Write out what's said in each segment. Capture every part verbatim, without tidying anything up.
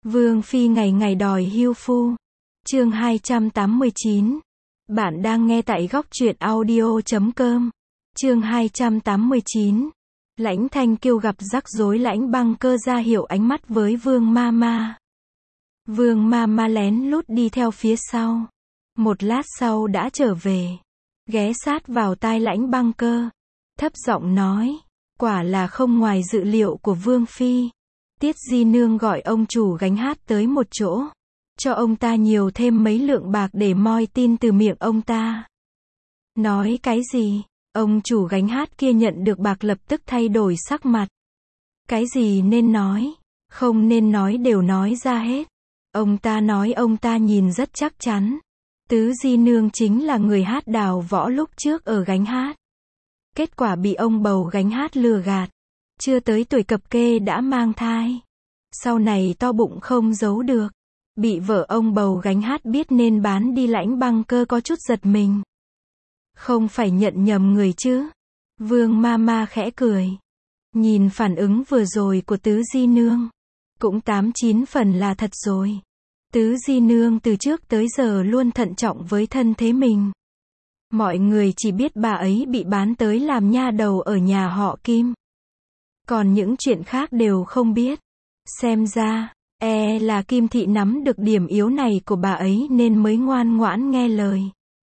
Vương phi ngày ngày đòi hưu phu. Chương hai trăm tám mươi chín. Bạn đang nghe tại góc truyện audio chấm com. Chương hai trăm tám mươi chín. Lãnh Thanh Kiêu gặp rắc rối, Lãnh Băng Cơ ra hiệu ánh mắt với Vương Ma Ma. Vương Ma Ma lén lút đi theo phía sau. Một lát sau đã trở về, ghé sát vào tai Lãnh Băng Cơ, thấp giọng nói, quả là không ngoài dự liệu của Vương phi. Tiết Di Nương gọi ông chủ gánh hát tới một chỗ, cho ông ta nhiều thêm mấy lượng bạc để moi tin từ miệng ông ta. Nói cái gì? Ông chủ gánh hát kia nhận được bạc lập tức thay đổi sắc mặt. Cái gì nên nói, không nên nói đều nói ra hết. Ông ta nói ông ta nhìn rất chắc chắn. Tứ Di Nương chính là người hát đào võ lúc trước ở gánh hát. Kết quả bị ông bầu gánh hát lừa gạt. Chưa tới tuổi cập kê đã mang thai. Sau này to bụng không giấu được. Bị vợ ông bầu gánh hát biết nên bán đi. Lãnh Băng Cơ có chút giật mình. Không phải nhận nhầm người chứ? Vương Ma Ma khẽ cười. Nhìn phản ứng vừa rồi của Tứ Di Nương, cũng tám chín phần là thật rồi. Tứ Di Nương từ trước tới giờ luôn thận trọng với thân thế mình. Mọi người chỉ biết bà ấy bị bán tới làm nha đầu ở nhà họ Kim. Còn những chuyện khác đều không biết. Xem ra, e là Kim Thị nắm được điểm yếu này của bà ấy nên mới ngoan ngoãn nghe lời.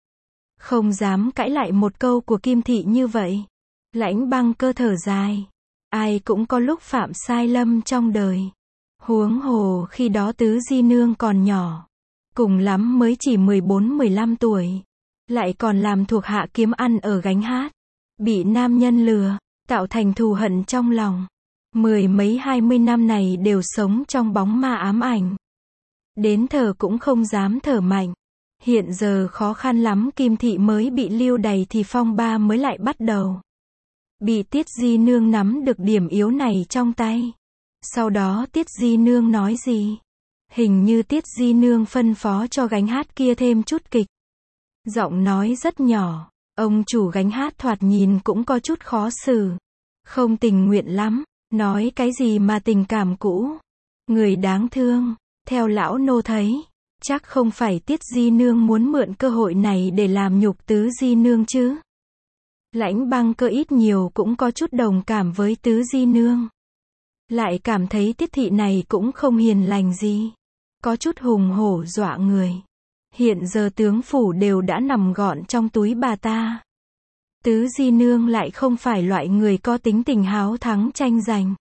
Không dám cãi lại một câu của Kim Thị như vậy. Lãnh Băng Cơ thở dài. Ai cũng có lúc phạm sai lầm trong đời. Huống hồ khi đó Tứ Di Nương còn nhỏ. Cùng lắm mới chỉ mười bốn mười lăm tuổi. Lại còn làm thuộc hạ kiếm ăn ở gánh hát. Bị nam nhân lừa, tạo thành thù hận trong lòng. Mười mấy hai mươi năm này đều sống trong bóng ma ám ảnh. Đến thở cũng không dám thở mạnh. Hiện giờ khó khăn lắm Kim Thị mới bị lưu đày thì phong ba mới lại bắt đầu. Bị Tiết Di Nương nắm được điểm yếu này trong tay. Sau đó Tiết Di Nương nói gì? Hình như Tiết Di Nương phân phó cho gánh hát kia thêm chút kịch. Giọng nói rất nhỏ. Ông chủ gánh hát thoạt nhìn cũng có chút khó xử. Không tình nguyện lắm. Nói cái gì mà tình cảm cũ. Người đáng thương. Theo lão nô thấy, chắc không phải Tiết Di Nương muốn mượn cơ hội này để làm nhục Tứ Di Nương chứ. Lãnh Băng Cơ ít nhiều cũng có chút đồng cảm với Tứ Di Nương. Lại cảm thấy Tiết Thị này cũng không hiền lành gì. Có chút hùng hổ dọa người. Hiện giờ tướng phủ đều đã nằm gọn trong túi bà ta. Tứ Di Nương lại không phải loại người có tính tình háo thắng tranh giành.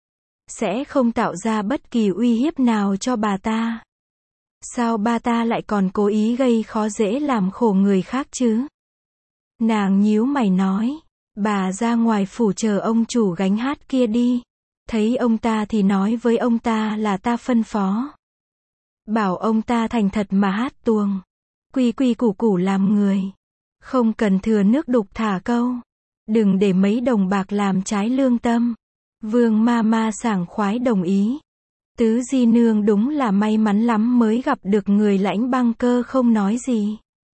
Sẽ không tạo ra bất kỳ uy hiếp nào cho bà ta. Sao bà ta lại còn cố ý gây khó dễ làm khổ người khác chứ? Nàng nhíu mày nói. Bà ra ngoài phủ chờ ông chủ gánh hát kia đi. Thấy ông ta thì nói với ông ta là ta phân phó. Bảo ông ta thành thật mà hát tuồng. Quy quy củ củ làm người. Không cần thừa nước đục thả câu. Đừng để mấy đồng bạc làm trái lương tâm. Vương Ma Ma sảng khoái đồng ý. Tứ Di Nương đúng là may mắn lắm mới gặp được người. Lãnh Băng Cơ không nói gì.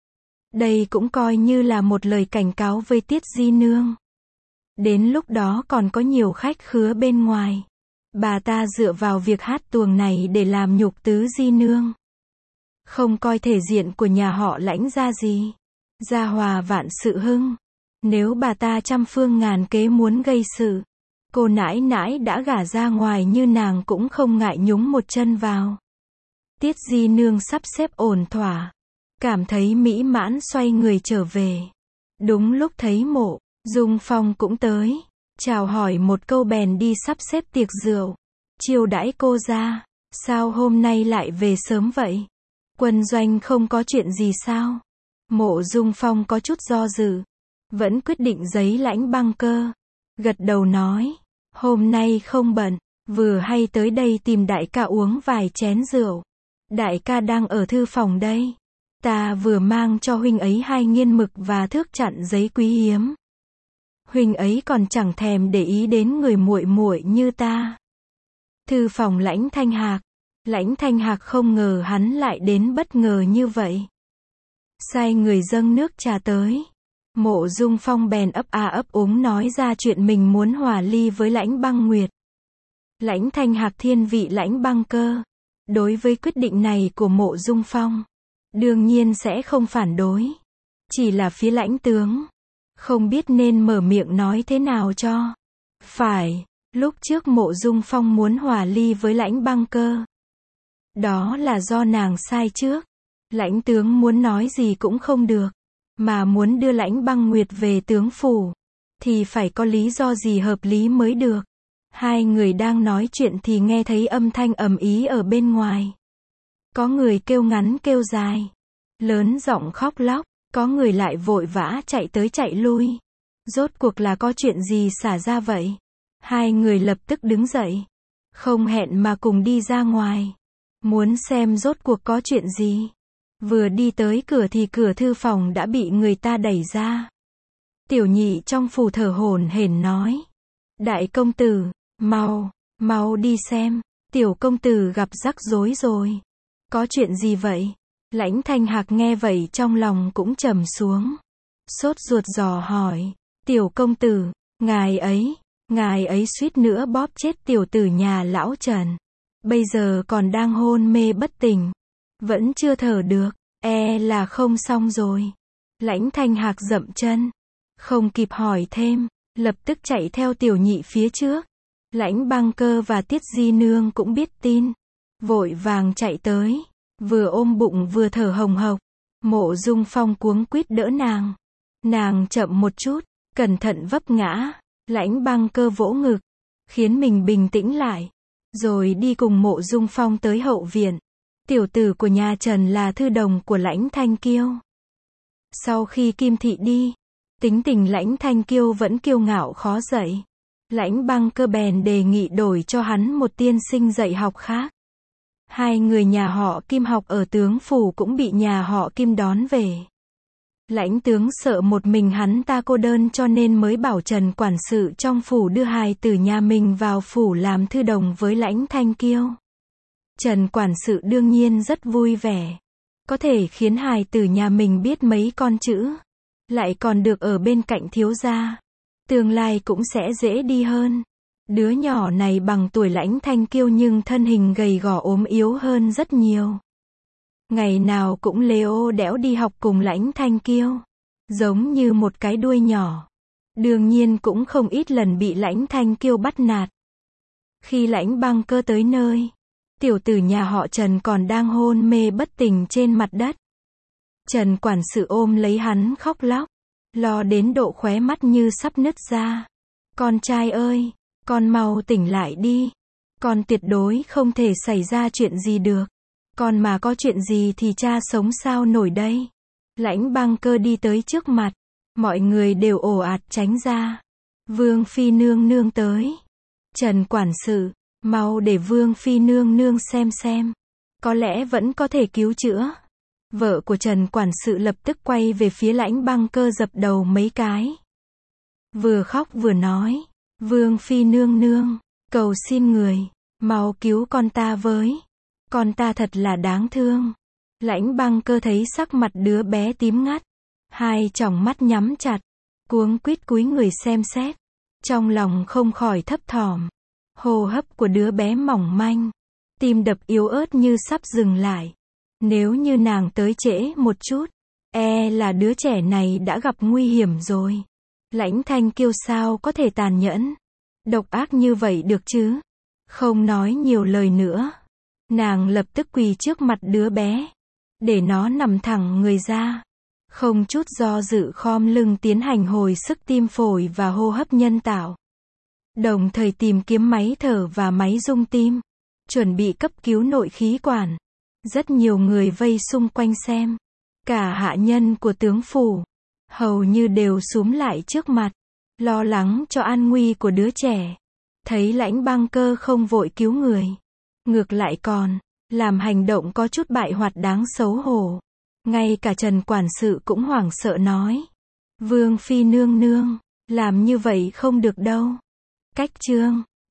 Đây cũng coi như là một lời cảnh cáo với Tiết Di Nương. Đến lúc đó còn có nhiều khách khứa bên ngoài. Bà ta dựa vào việc hát tuồng này để làm nhục Tứ Di Nương. Không coi thể diện của nhà họ Lãnh ra gì. Gia hòa vạn sự hưng. Nếu bà ta trăm phương ngàn kế muốn gây sự, cô nãi nãi đã gả ra ngoài như nàng cũng không ngại nhúng một chân vào. Tiết Di Nương sắp xếp ổn thỏa. Cảm thấy mỹ mãn xoay người trở về. Đúng lúc thấy Mộ Dung Phong cũng tới. Chào hỏi một câu bèn đi sắp xếp tiệc rượu. Chiêu đãi cô ra. Sao hôm nay lại về sớm vậy? Quân doanh không có chuyện gì sao? Mộ Dung Phong có chút do dự. Vẫn quyết định giấy Lãnh Băng Cơ. Gật đầu nói. Hôm nay không bận. Vừa hay tới đây tìm đại ca uống vài chén rượu. Đại ca đang ở thư phòng đây. Ta vừa mang cho huynh ấy hai nghiên mực và thước chặn giấy quý hiếm. Huynh ấy còn chẳng thèm để ý đến người muội muội như ta. Thư phòng Lãnh Thanh Hạc. Lãnh Thanh Hạc không ngờ hắn lại đến bất ngờ như vậy. Sai người dâng nước trà tới. Mộ Dung Phong bèn ấp a ấp úng nói ra chuyện mình muốn hòa ly với Lãnh Băng Nguyệt. Lãnh Thanh Hạc thiên vị Lãnh Băng Cơ. Đối với quyết định này của Mộ Dung Phong, đương nhiên sẽ không phản đối. Chỉ là phía Lãnh tướng, không biết nên mở miệng nói thế nào cho phải. Lúc trước Mộ Dung Phong muốn hòa ly với Lãnh Băng Cơ, đó là do nàng sai trước. Lãnh tướng muốn nói gì cũng không được, mà muốn đưa Lãnh Băng Nguyệt về tướng phủ, thì phải có lý do gì hợp lý mới được. Hai người đang nói chuyện thì nghe thấy âm thanh ầm ĩ ở bên ngoài. Có người kêu ngắn kêu dài, lớn giọng khóc lóc, có người lại vội vã chạy tới chạy lui. Rốt cuộc là có chuyện gì xảy ra vậy? Hai người lập tức đứng dậy, không hẹn mà cùng đi ra ngoài, muốn xem rốt cuộc có chuyện gì. Vừa đi tới cửa thì cửa thư phòng đã bị người ta đẩy ra. Tiểu Nhị trong phủ thở hổn hển nói: Đại công tử, mau, mau đi xem, tiểu công tử gặp rắc rối rồi. Có chuyện gì vậy? Lãnh Thanh Hạc nghe vậy trong lòng cũng trầm xuống. Sốt ruột dò hỏi: Tiểu công tử, ngài ấy, ngài ấy suýt nữa bóp chết tiểu tử nhà lão Trần. Bây giờ còn đang hôn mê bất tỉnh, vẫn chưa thở được, e là không xong rồi. Lãnh Thanh Hạc dậm chân, không kịp hỏi thêm, lập tức chạy theo Tiểu Nhị phía trước. Lãnh Băng Cơ và Tiết Di Nương cũng biết tin, vội vàng chạy tới, vừa ôm bụng vừa thở hồng hộc. Mộ Dung Phong cuống quýt đỡ nàng. Nàng chậm một chút, cẩn thận vấp ngã. Lãnh Băng Cơ vỗ ngực, khiến mình bình tĩnh lại, rồi đi cùng Mộ Dung Phong tới hậu viện. Tiểu tử của nhà Trần là thư đồng của Lãnh Thanh Kiêu. Sau khi Kim Thị đi, tính tình Lãnh Thanh Kiêu vẫn kiêu ngạo khó dạy. Lãnh Băng Cơ bèn đề nghị đổi cho hắn một tiên sinh dạy học khác. Hai người nhà họ Kim học ở tướng phủ cũng bị nhà họ Kim đón về. Lãnh tướng sợ một mình hắn ta cô đơn cho nên mới bảo Trần quản sự trong phủ đưa hài tử nhà mình vào phủ làm thư đồng với Lãnh Thanh Kiêu. Trần quản sự đương nhiên rất vui vẻ, có thể khiến hài tử nhà mình biết mấy con chữ, lại còn được ở bên cạnh thiếu gia, tương lai cũng sẽ dễ đi hơn. Đứa nhỏ này bằng tuổi Lãnh Thanh Kiêu nhưng thân hình gầy gò ốm yếu hơn rất nhiều. Ngày nào cũng lêu đẽo đi học cùng Lãnh Thanh Kiêu, giống như một cái đuôi nhỏ. Đương nhiên cũng không ít lần bị Lãnh Thanh Kiêu bắt nạt. Khi Lãnh Băng Cơ tới nơi, tiểu tử nhà họ Trần còn đang hôn mê bất tỉnh trên mặt đất. Trần quản sự ôm lấy hắn khóc lóc, lo đến độ khóe mắt như sắp nứt ra. Con trai ơi, con mau tỉnh lại đi. Con tuyệt đối không thể xảy ra chuyện gì được. Con mà có chuyện gì thì cha sống sao nổi đây. Lãnh Băng Cơ đi tới trước mặt, mọi người đều ồ ạt tránh ra. Vương phi nương nương tới. Trần quản sự, mau để Vương phi nương nương xem xem, có lẽ vẫn có thể cứu chữa. Vợ của Trần quản sự lập tức quay về phía Lãnh Băng Cơ dập đầu mấy cái, vừa khóc vừa nói: Vương phi nương nương, cầu xin người, mau cứu con ta với. Con ta thật là đáng thương. Lãnh Băng Cơ thấy sắc mặt đứa bé tím ngắt, hai tròng mắt nhắm chặt, cuống quýt cúi người xem xét, trong lòng không khỏi thấp thỏm. Hô hấp của đứa bé mỏng manh, tim đập yếu ớt như sắp dừng lại. Nếu như nàng tới trễ một chút, e là đứa trẻ này đã gặp nguy hiểm rồi. Lãnh Thanh Kiêu sao có thể tàn nhẫn, độc ác như vậy được chứ? Không nói nhiều lời nữa, nàng lập tức quỳ trước mặt đứa bé, để nó nằm thẳng người ra, không chút do dự khom lưng tiến hành hồi sức tim phổi và hô hấp nhân tạo, đồng thời tìm kiếm máy thở và máy rung tim, chuẩn bị cấp cứu nội khí quản. Rất nhiều người vây xung quanh xem, cả hạ nhân của tướng phủ hầu như đều xúm lại trước mặt, lo lắng cho an nguy của đứa trẻ. Thấy Lãnh Băng Cơ không vội cứu người, ngược lại còn làm hành động có chút bại hoạt đáng xấu hổ, ngay cả Trần quản sự cũng hoảng sợ nói: Vương phi nương nương, làm như vậy không được đâu. Cách chương